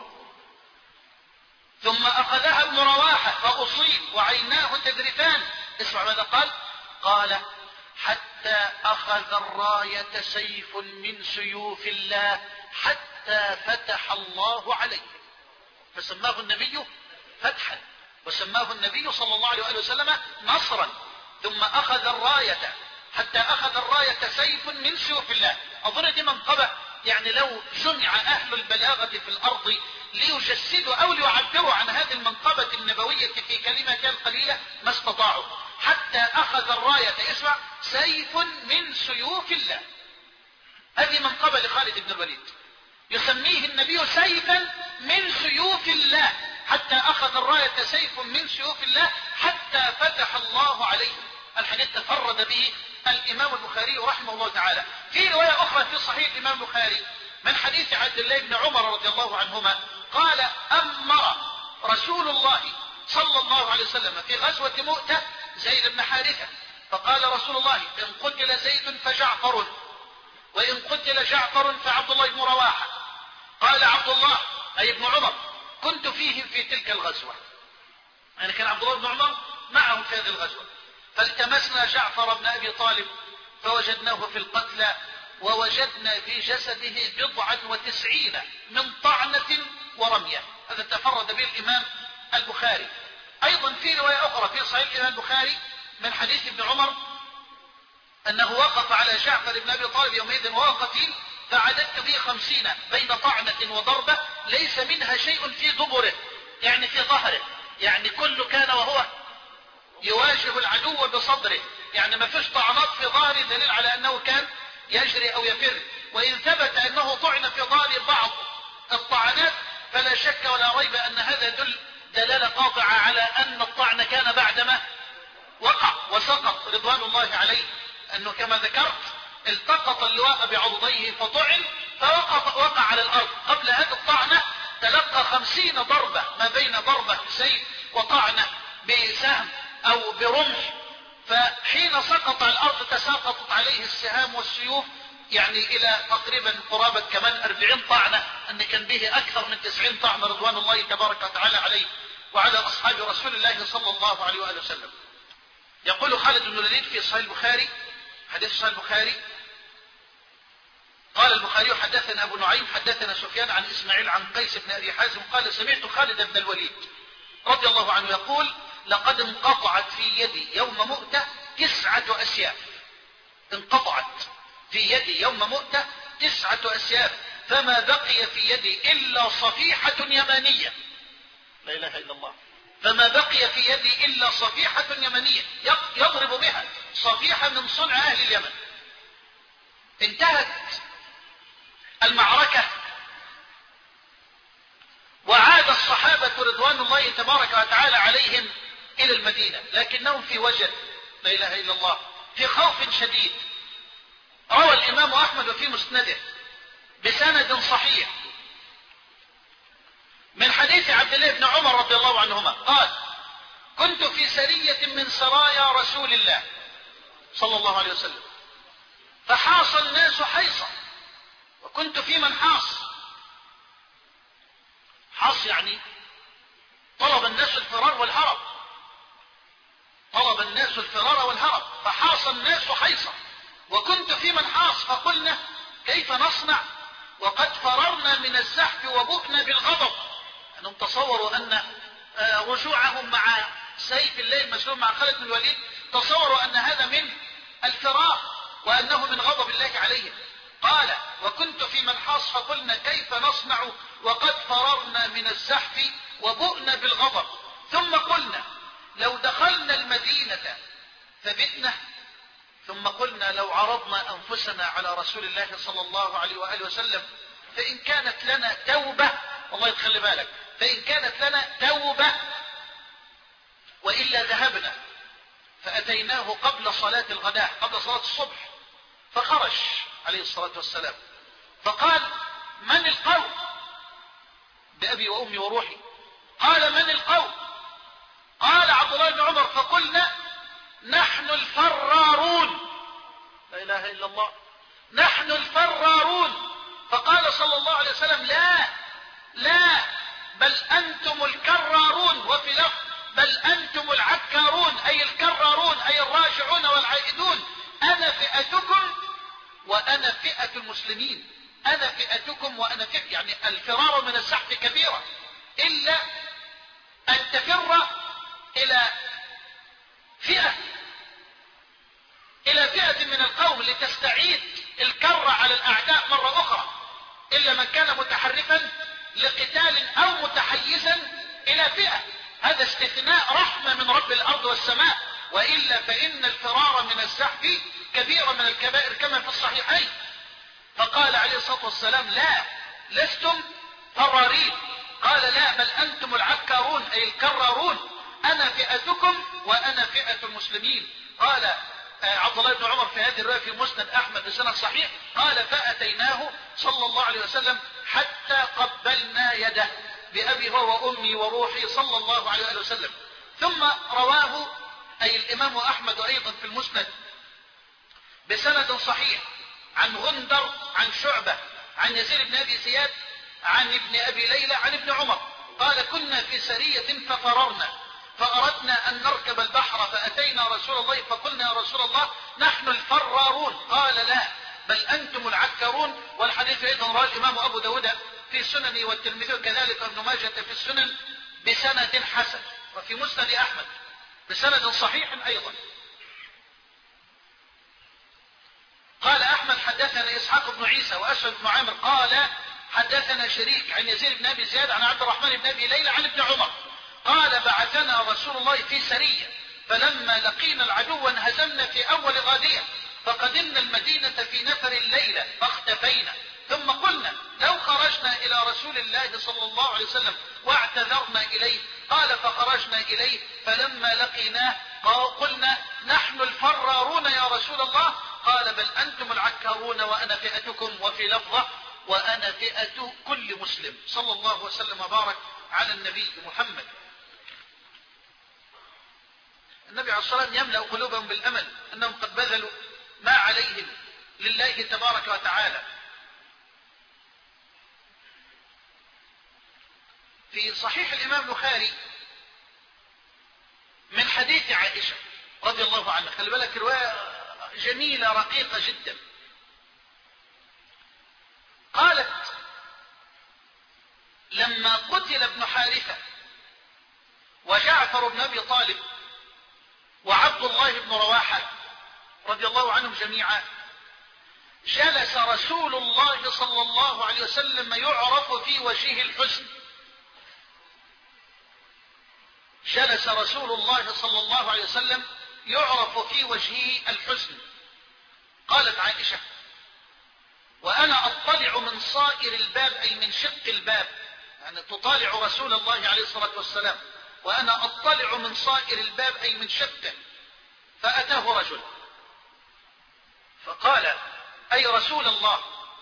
ثم أخذها ابن رواحة فأصيب وعيناه تذرفان. اسمع ماذا قال: قال: حتى أخذ الراية سيف من سيوف الله حتى فتح الله عليه، فسماه النبي فتحا، وسماه النبي صلى الله عليه وسلم نصرا. ثم أخذ الراية، حتى أخذ الراية سيف من سيوف الله. أظن دي منقبة يعني لو جمع أهل البلاغة في الأرض ليجسدوا أو ليعبروا عن هذه المنقبة النبوية في كلمة كان قليلة ما استطاعوا، حتى أخذ الراية، اسمع، سيف من سيوف الله. هذه منقبة لخالد بن الوليد، يسميه النبي سيفا من سيوف الله، حتى أخذ الراية سيف من سيوف الله حتى فتح الله عليه. الحديث تفرد به الإمام البخاري رحمه الله تعالى. في رواية أخرى في صحيح الإمام البخاري من حديث عبد الله بن عمر رضي الله عنهما قال: أمر رسول الله صلى الله عليه وسلم في غزوة مؤتة زيد بن حارثة، فقال رسول الله: إن قتل زيد فجعفر، وإن قتل جعفر فعبد الله بن رواحة. قال عبد الله أي ابن عمر: كنت فيهم في تلك الغزوة، يعني كان عبد الله بن عمر معهم في هذه الغزوة. فالتمسنا جعفر بن أبي طالب فوجدناه في القتلى، ووجدنا في جسده بضعا وتسعين من طعنة ورمية. هذا تفرد به الإمام البخاري. أيضا في رواية أخرى في صحيح الإمام البخاري من حديث ابن عمر أنه وقف على جعفر بن أبي طالب يومئذ وهو قتيل، فعددت به خمسين بين طعنة وضربة ليس منها شيء في دبره، يعني في ظهره، يعني كل كان وهو يواجه العدو بصدره، يعني ما فيش طعنات في ظهره دليل على أنه كان يجري أو يفر. وإن ثبت أنه طعن في ظهر بعض الطعنات فلا شك ولا ريب أن هذا دل دلالة قاطعة على أن الطعن كان بعدما وقع وسقط رضوان الله عليه، أنه كما ذكرت التقط اللواء بعضديه فطعن فوقع وقع على الأرض. قبل هذه الطعنة تلقى خمسين ضربة ما بين ضربة بسيف وطعنة بسهم أو برمح، فحين سقط على الأرض تساقطت عليه السهام والسيوف، يعني إلى تقريبا قرابة كمان أربعين طعنة، أن كان به أكثر من تسعين طعنة رضوان الله تبارك وتعالى عليه وعلى أصحاب رسول الله صلى الله عليه وآله وسلم. يقول خالد بن الوليد في صحيح البخاري، حديث صحيح البخاري، قال البخاري: حدثنا أبو نعيم حدثنا سفيان عن إسماعيل عن قيس بن أبي حازم قال: سمعت خالد بن الوليد رضي الله عنه يقول: لقد انقطعت في يدي يوم مؤتة تسعة أسياف. انقطعت في يدي يوم مؤتة تسعة أسياف، فما بقي في يدي إلا صفيحة يمانية. لا إله إلا الله. فما بقي في يدي إلا صفيحة يمانية يضرب بها، صفيحة من صنع أهل اليمن. انتهت المعركة وعاد الصحابة رضوان الله تبارك وتعالى عليهم إلى المدينة، لكنهم في وجد، لا إله إلا الله، في خوف شديد. روى الإمام أحمد في مسنده بسند صحيح من حديث عبد الله بن عمر رضي الله عنهما قال: كنت في سرية من سرايا رسول الله صلى الله عليه وسلم، فحاص الناس حيصا، وكنت في من حاص. حاص يعني طلب الناس الفرار والهرب، طلب الناس الفرار والهرب، فحاص الناس حيصا وكنت في من حاص، فقلنا: كيف نصنع وقد فررنا من الزحف وبؤنا بالغضب. أنهم تصوروا أن رجوعهم مع سيف الله المسلول مع خالد بن الوليد، تصوروا أن هذا من الفرار وأنه من غضب الله عليهم. قال: وكنت في من حاص فقلنا: كيف نصنع وقد فررنا من الزحف وبؤنا بالغضب. ثم قلنا: لو دخلنا المدينة فبتنا. ثم قلنا: لو عرضنا أنفسنا على رسول الله صلى الله عليه وآله وسلم فإن كانت لنا توبة، والله يتخلي بالك، فإن كانت لنا توبة وإلا ذهبنا. فأتيناه قبل صلاة الغداء، قبل صلاة الصبح، فخرج عليه الصلاة والسلام فقال: من القوم؟ بأبي وأمي وروحي. قال: من القوم؟ قال عبد الله بن عمر: فقلنا: نحن الفرارون. لا إله إلا الله، نحن الفرارون. فقال صلى الله عليه وسلم: لا لا، بل أنتم الكرارون. وفي لفظ: بل أنتم العكارون، أي الكرارون، أي الراجعون والعائدون. أنا فئتكم وأنا فئة المسلمين، أنا فئتكم وأنا فئة، يعني الفرار من الزحف كبيرة، إلا أن تفر إلى فئة إلى فئة من القوم لتستعيد الكرة على الأعداء مرة أخرى. إلا من كان متحرفا لقتال أو متحيزا إلى فئة. هذا استثناء رحمة من رب الأرض والسماء، وإلا فإن الفرار من الزحف كبيرة من الكبائر كما في الصحيحين. فقال عليه الصلاة والسلام: لا، لستم فرارين. قال: لا، بل أنتم العكارون أي الكرارون، أنا فئتكم وأنا فئة المسلمين. قال عبد الله بن عمر في هذه الرواية في مسند أحمد بسند صحيح، قال: فأتيناه صلى الله عليه وسلم حتى قبلنا يده بأبي هو وأمي وروحي صلى الله عليه وسلم. ثم رواه أي الإمام أحمد أيضا في المسند بسند صحيح عن غندر عن شعبة عن يزيد بن أبي زياد عن ابن أبي ليلى عن ابن عمر قال: كنا في سرية ففررنا فأردنا أن نركب البحر فأتينا رسول الله فقلنا: يا رسول الله، نحن الفرارون. قال: لا، بل أنتم العكارون. والحديث أيضا رواه الإمام أبو داود في سننه والترمذي كذلك ابن ماجه في السنن بسند حسن، وفي مسند أحمد بسند صحيح أيضا. قال أحمد: حدثنا إسحاق بن عيسى وأسود بن عامر قال: حدثنا شريك عن يزيد بن أبي زياد عن عبد الرحمن بن أبي ليلى عن ابن عمر قال: بعثنا رسول الله في سرية فلما لقينا العدو انهزمنا في أول غادية فقدمنا المدينة في نفر الليلة فاختفينا، ثم قلنا: لو خرجنا إلى رسول الله صلى الله عليه وسلم واعتذرنا إليه. قال: فخرجنا إليه فلما لقيناه قلنا: نحن الفرارون يا رسول الله. قال: بل أنتم العكارون وأنا فئتكم. وفي لفظة: وأنا فئة كل مسلم. صلى الله وسلم وبارك على النبي محمد. النبي عليه الصلاة والسلام يملأ قلوبهم بالأمل أنهم قد بذلوا ما عليهم لله تبارك وتعالى. في صحيح الإمام البخاري من حديث عائشة رضي الله عنها، خلي بالك رواية جميلة رقيقة جدا. قالت: لما قتل ابن حارثة وجعفر بن أبي طالب وعبد الله بن رواحة رضي الله عنهم جميعا، جلس رسول الله صلى الله عليه وسلم يعرف في وجهه الحزن. جلس رسول الله صلى الله عليه وسلم يعرف في وجهه الحزن. قالت عائشة: وأنا أطلع من صائر الباب أي من شق الباب، يعني تطالع رسول الله عليه الصلاة والسلام، وأنا أطلع من صائر الباب أي من شقه، فأتاه رجل فقال: أي رسول الله،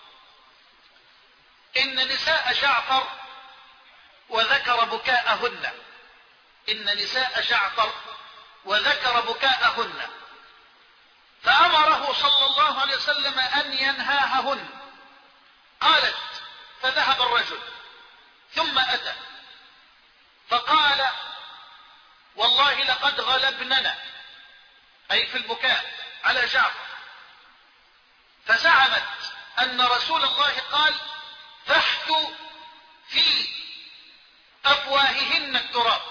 إن نساء جعفر وذكر بكاءهن إن نساء جعفر وذكر بكاءهن فأمره صلى الله عليه وسلم أن ينهاهن. قالت: فذهب الرجل ثم أتى فقال: والله لقد غلبننا، أي في البكاء على جعفر. فزعمت أن رسول الله قال: فاحثوا في أفواههن التراب.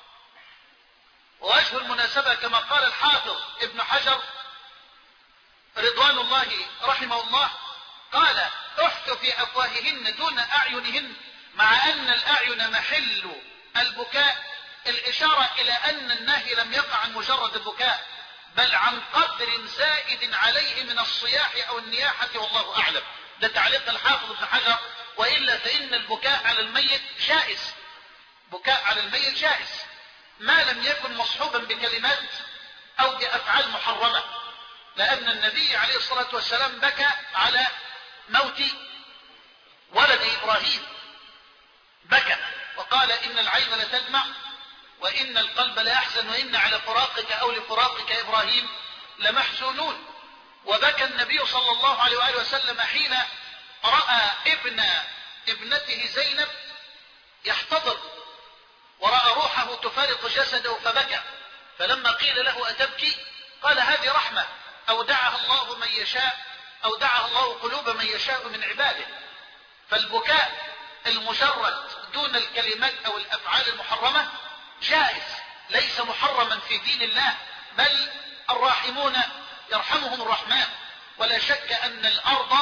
ووجه المناسبة كما قال الحافظ ابن حجر رضوان الله رحمه الله، قال: احثوا في أفواههن دون أعينهن، مع أن الأعين محل البكاء، الإشارة إلى أن النهي لم يقع عن مجرد البكاء، بل عن قدر زائد عليه من الصياح أو النياحة، والله أعلم. ده تعليق الحافظ ابن حجر. وإلا فإن البكاء على الميت جائز، بكاء على الميت جائز ما لم يكن مصحوبا بكلمات أو بأفعال محرمة، لأن النبي عليه الصلاة والسلام بكى على موت ولد إبراهيم، بكى وقال: إن العين لتدمع وإن القلب ليحزن وإن على فراقك أو لفراقك إبراهيم لمحزونون. وبكى النبي صلى الله عليه وآله وسلم حين رأى ابن ابنته زينب يحتضر ورأى روحه تفارق جسده فبكى. فلما قيل له: أتبكي؟ قال: هذه رحمة أودعها الله من يشاء، أودعها الله قلوب من يشاء من عباده. فالبكاء المجرد دون الكلمات أو الأفعال المحرمة جائز، ليس محرما في دين الله، بل الراحمون يرحمهم الرحمن. ولا شك أن الأرض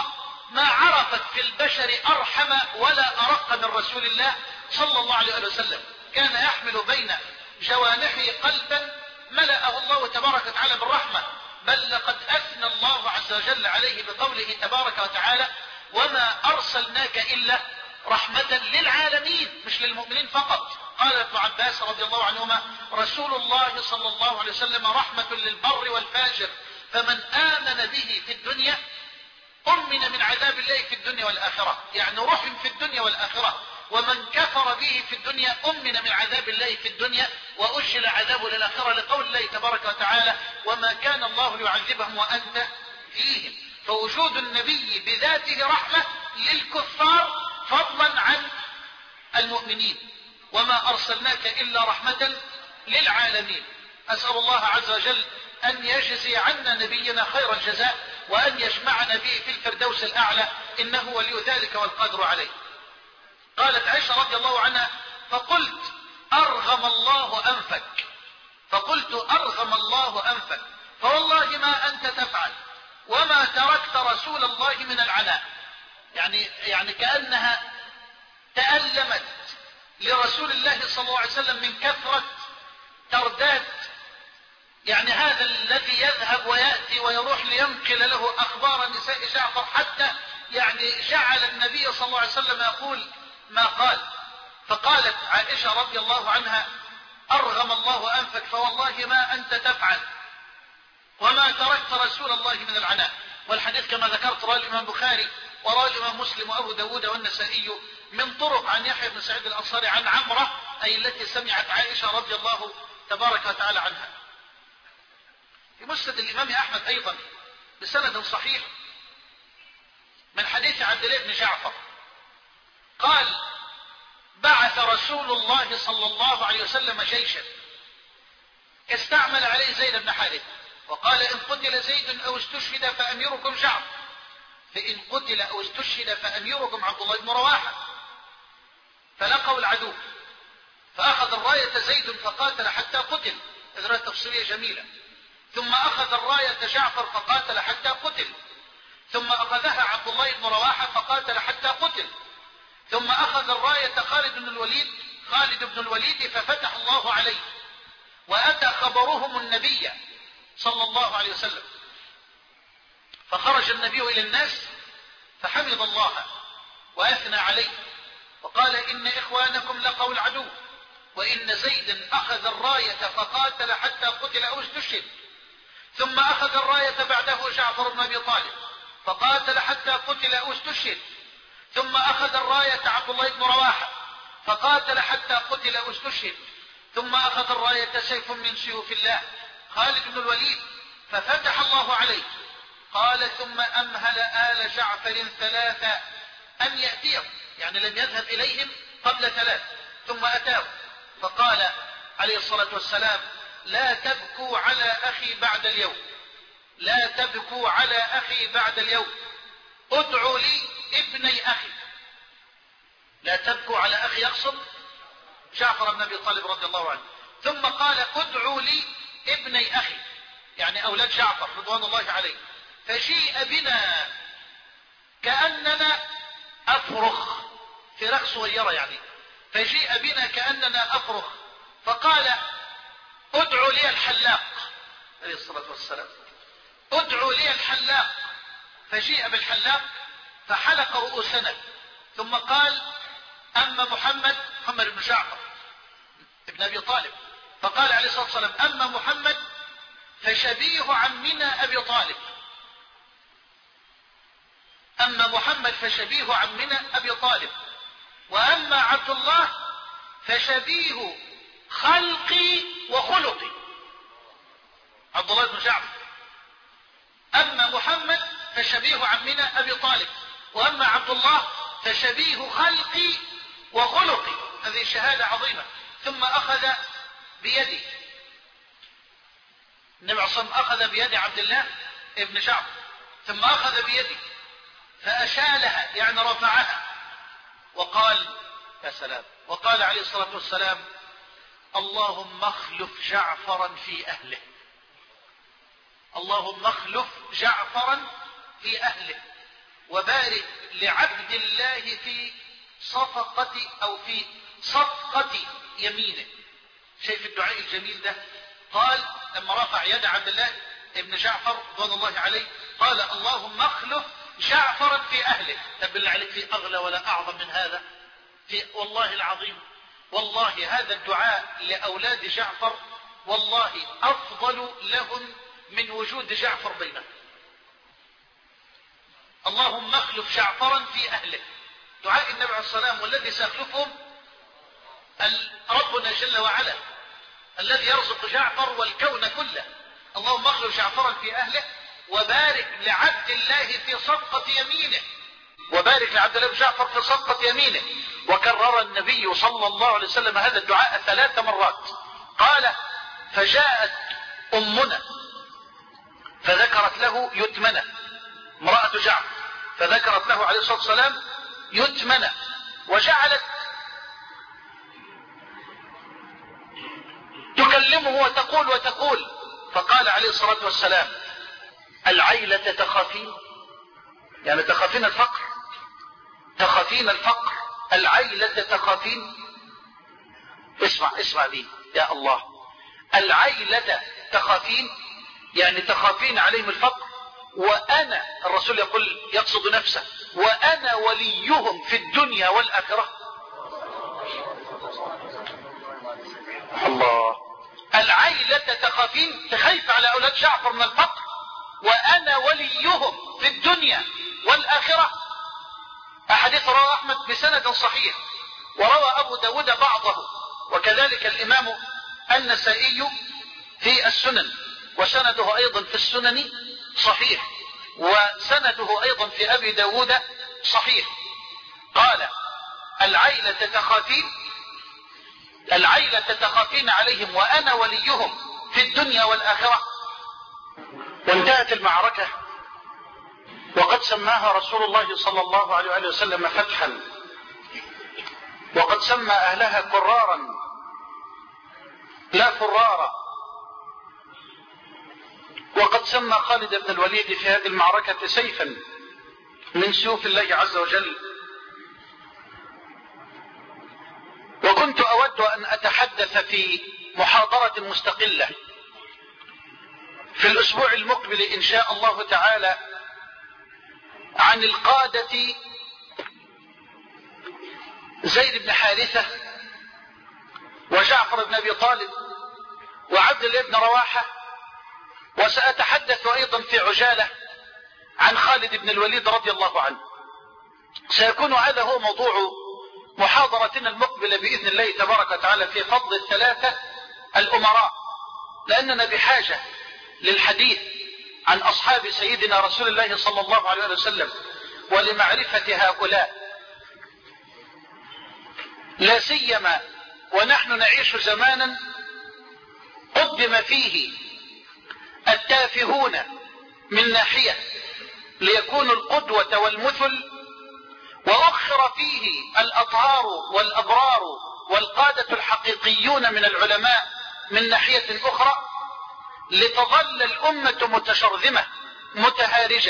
ما عرفت في البشر أرحم ولا أرق من رسول الله صلى الله عليه وسلم. كان يحمل بين جوانحه قلبا ملأه الله تبارك وتعالى بالرحمة، بل لقد أثنى الله عز وجل عليه بقوله تبارك وتعالى: وما أرسلناك إلا رحمة للعالمين، مش للمؤمنين فقط. قال ابن عباس رضي الله عنهما: رسول الله صلى الله عليه وسلم رحمة للبر والفاجر، فمن آمن به في الدنيا أمن من عذاب الله في الدنيا والآخرة، يعني رحم في الدنيا والآخرة. ومن كفر به في الدنيا أمن من عذاب الله في الدنيا وأجل عذابه للآخرة، لقول الله تبارك وتعالى: وما كان الله ليعذبهم وأنت فيهم. فوجود النبي بذاته رحمة للكفار فضلا عن المؤمنين. وما أرسلناك إلا رحمة للعالمين. أسأل الله عز وجل أن يجزي عنا نبينا خير الجزاء، وأن يجمعنا به في الفردوس الأعلى، إنه ولي ذلك والقادر عليه. قالت عائشة رضي الله عنها: فقلت أرغم الله أنفك فقلت أرغم الله أنفك فوالله ما أنت تفعل وما تركت رسول الله من العناء. يعني يعني كأنها تألمت لرسول الله صلى الله عليه وسلم من كثرة ترداد، يعني هذا الذي يذهب ويأتي ويروح لينقل له أخبار نساء جعفر، حتى يعني جعل النبي صلى الله عليه وسلم يقول ما قال. فقالت عائشة رضي الله عنها: أرغم الله أنفك فوالله ما أنت تفعل وما تركت رسول الله من العناء. والحديث كما ذكرت رواه الإمام البخاري ورواه الإمام مسلم وأبو داود والنسائي من طرق عن يحيى بن سعيد الأنصاري عن عمرة، أي التي سمعت عائشة رضي الله تبارك وتعالى عنها. في مسند الإمام أحمد أيضا بسند صحيح من حديث عبد الله بن جعفر قال: بعث رسول الله صلى الله عليه وسلم جيشا استعمل عليه زيد بن حارثة، وقال: إن قتل زيد أو استشهد فأميركم جعفر، فإن قتل أو استشهد فأميركم عبد الله بن رواحة. فلقوا العدو فأخذ الراية زيد فقاتل حتى قتل، إذن تفصيلية جميلة. ثم أخذ الراية جعفر فقاتل حتى قتل، ثم أخذها عبد الله بن رواحة فقاتل حتى قتل، ثم أخذ الراية خالد بن الوليد خالد بن الوليد ففتح الله عليه، وأتى خبرهم النبي صلى الله عليه وسلم، فخرج النبي إلى الناس فحمد الله وأثنى عليه وقال: إن إخوانكم لقوا العدو، وإن زيد أخذ الراية فقاتل حتى قتل أو استشهد، ثم أخذ الراية بعده جعفر بن أبي طالب فقاتل حتى قتل أو استشهد، ثم أخذ الراية عبد الله بن رواحة فقاتل حتى قتل أو استشهد، ثم أخذ الراية سيف من سيوف الله خالد بن الوليد ففتح الله عليه. قال: ثم أمهل آل جعفر ثلاثة أن يأتيهم، يعني لم يذهب إليهم قبل ثلاث، ثم أتاه فقال عليه الصلاة والسلام: لا تبكوا على أخي بعد اليوم لا تبكوا على أخي بعد اليوم ادعوا لي ابني أخي. لا تبكوا على أخي، يقصد جعفر بن أبي طالب رضي الله عنه. ثم قال: ادعوا لي ابني أخي، يعني أولاد جعفر رضوان الله عليه. فجيء بنا كأننا أفرخ، فراخ صغيرة يعني، فجيء بنا كأننا أفرخ، فقال: ادعوا لي الحلاق عليه الصلاة والسلام، ادعوا لي الحلاق. فجيء بالحلاق فحلق رؤوسنا، ثم قال: أما محمد محمد بن جعفر ابن أبي طالب، فقال عليه الصلاة والسلام: أما محمد فشبيه عمنا أبي طالب أما محمد فشبيه عمنا أبي طالب وأما عبد الله فشبيه خلقي وخلقي. عبد الله بن جعفر: أما محمد فشبيه عمنا أبي طالب وأما عبد الله فشبيه خلقي وخلقي. هذه شهادة عظيمة. ثم أخذ بيدي النبي عليه الصلاة والسلام، أخذ بيد عبد الله ابن جعفر، ثم أخذ بيدي فأشالها، يعني رفعها، وقال: يا سلام، وقال عليه الصلاة والسلام: اللهم اخلف جعفرا في أهله اللهم اخلف جعفرا في أهله وبارك لعبد الله في صفقة أو في صفقة يمينه. شايف الدعاء الجميل ده؟ قال لما رفع يد عبد الله ابن جعفر رضوان الله عليه قال اللهم اخلف جعفرا في أهله. طب بالله عليك في أغلى ولا أعظم من هذا؟ في والله العظيم، والله هذا الدعاء لأولاد جعفر والله أفضل لهم من وجود جعفر بينهم. اللهم اخلف جعفرا في أهله. دعاء النبي عليه الصلاة والسلام والذي سيخلفهم ربنا جل وعلا الذي يرزق جعفر والكون كله. اللهم اخلف جعفرا في أهله وبارك لعبد الله في صفقة يمينه. وبارك لعبد الله بن جعفر في صفقة يمينه. وكرر النبي صلى الله عليه وسلم هذا الدعاء ثلاث مرات. قال فجاءت أمنا فذكرت له يتمنى، امرأة جعفر فذكرت له عليه الصلاة والسلام يتمنى، وجعلت تكلمه وتقول وتقول فقال عليه الصلاة والسلام العيلة تخافين، يعني تخافين الفقر، تخافين الفقر، العيلة تخافين. اسمع اسمع لي يا الله، العيلة تخافين يعني تخافين عليهم الفقر، وأنا الرسول يقول يقصد نفسه وأنا وليهم في الدنيا والآخرة. الله، العيلة تخافين، تخاف على أولاد جعفر من الفقر، وأنا وليهم في الدنيا والآخرة. أحاديث رواه أحمد بسند صحيح، وروى أبو داود بعضه، وكذلك الإمام النسائي في السنن، وسنده أيضا في السنن صحيح، وسنده أيضا في أبي داود صحيح. قال العيلة تخافين، العيلة تخافين عليهم وأنا وليهم في الدنيا والآخرة. وانتهت المعركة وقد سماها رسول الله صلى الله عليه وسلم فتحا، وقد سمى أهلها كرارا لا فرارا، وقد سمى خالد بن الوليد في هذه المعركة سيفا من سيوف الله عز وجل. وكنت أود أن أتحدث في محاضرة مستقلة في الأسبوع المقبل إن شاء الله تعالى عن القادة زيد بن حارثة وجعفر بن أبي طالب وعبد الله بن رواحة، وسأتحدث أيضا في عجالة عن خالد بن الوليد رضي الله عنه. سيكون هذا هو موضوع محاضرتنا المقبلة بإذن الله تبارك وتعالى في فضل الثلاثة الأمراء، لأننا بحاجة للحديث عن أصحاب سيدنا رسول الله صلى الله عليه وسلم ولمعرفة هؤلاء، لا سيما ونحن نعيش زمانا قدم فيه التافهون من ناحية ليكونوا القدوة والمثل، وأخر فيه الأطهار والأبرار والقادة الحقيقيون من العلماء من ناحية أخرى، لتظل الأمة متشرذمة متهارجة.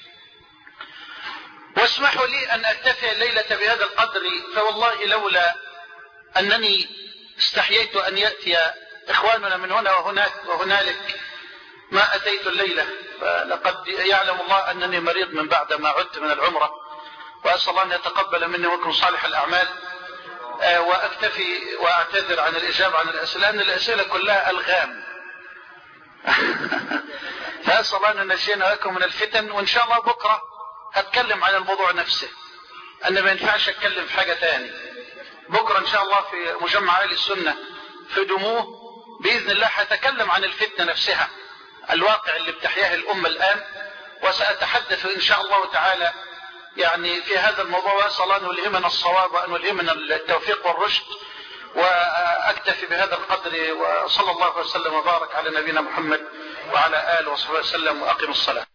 واسمحوا لي أن أكتفي الليلة بهذا القدر، فوالله لولا أنني استحييت أن يأتي إخواننا من هنا وهناك وهنالك ما أتيت الليلة، فلقد يعلم الله أنني مريض من بعد ما عدت من العمرة، وأسأل الله أن يتقبل مني ومنكم صالح الأعمال. وأكتفي وأعتذر عن الإجابة عن الأسئلة لأن الأسئلة كلها ألغام. فأسأل الله أن نجينا لكم من الفتن، وإن شاء الله بكرة هتكلم عن الموضوع نفسه، أن ما ينفعش أتكلم في حاجة تاني. بكرة إن شاء الله في مجمع أهل السنة في دموه بإذن الله هتكلم عن الفتنة نفسها، الواقع اللي بتحياه الأمة الآن، وسأتحدث إن شاء الله تعالى يعني في هذا الموضوع، وأسأل الله أن يلهمنا الصواب وأن يلهمنا التوفيق والرشد. وأكتفي بهذا القدر، وصلى الله وسلم وبارك على نبينا محمد وعلى آله وصحبه وسلم، وأقم الصلاة.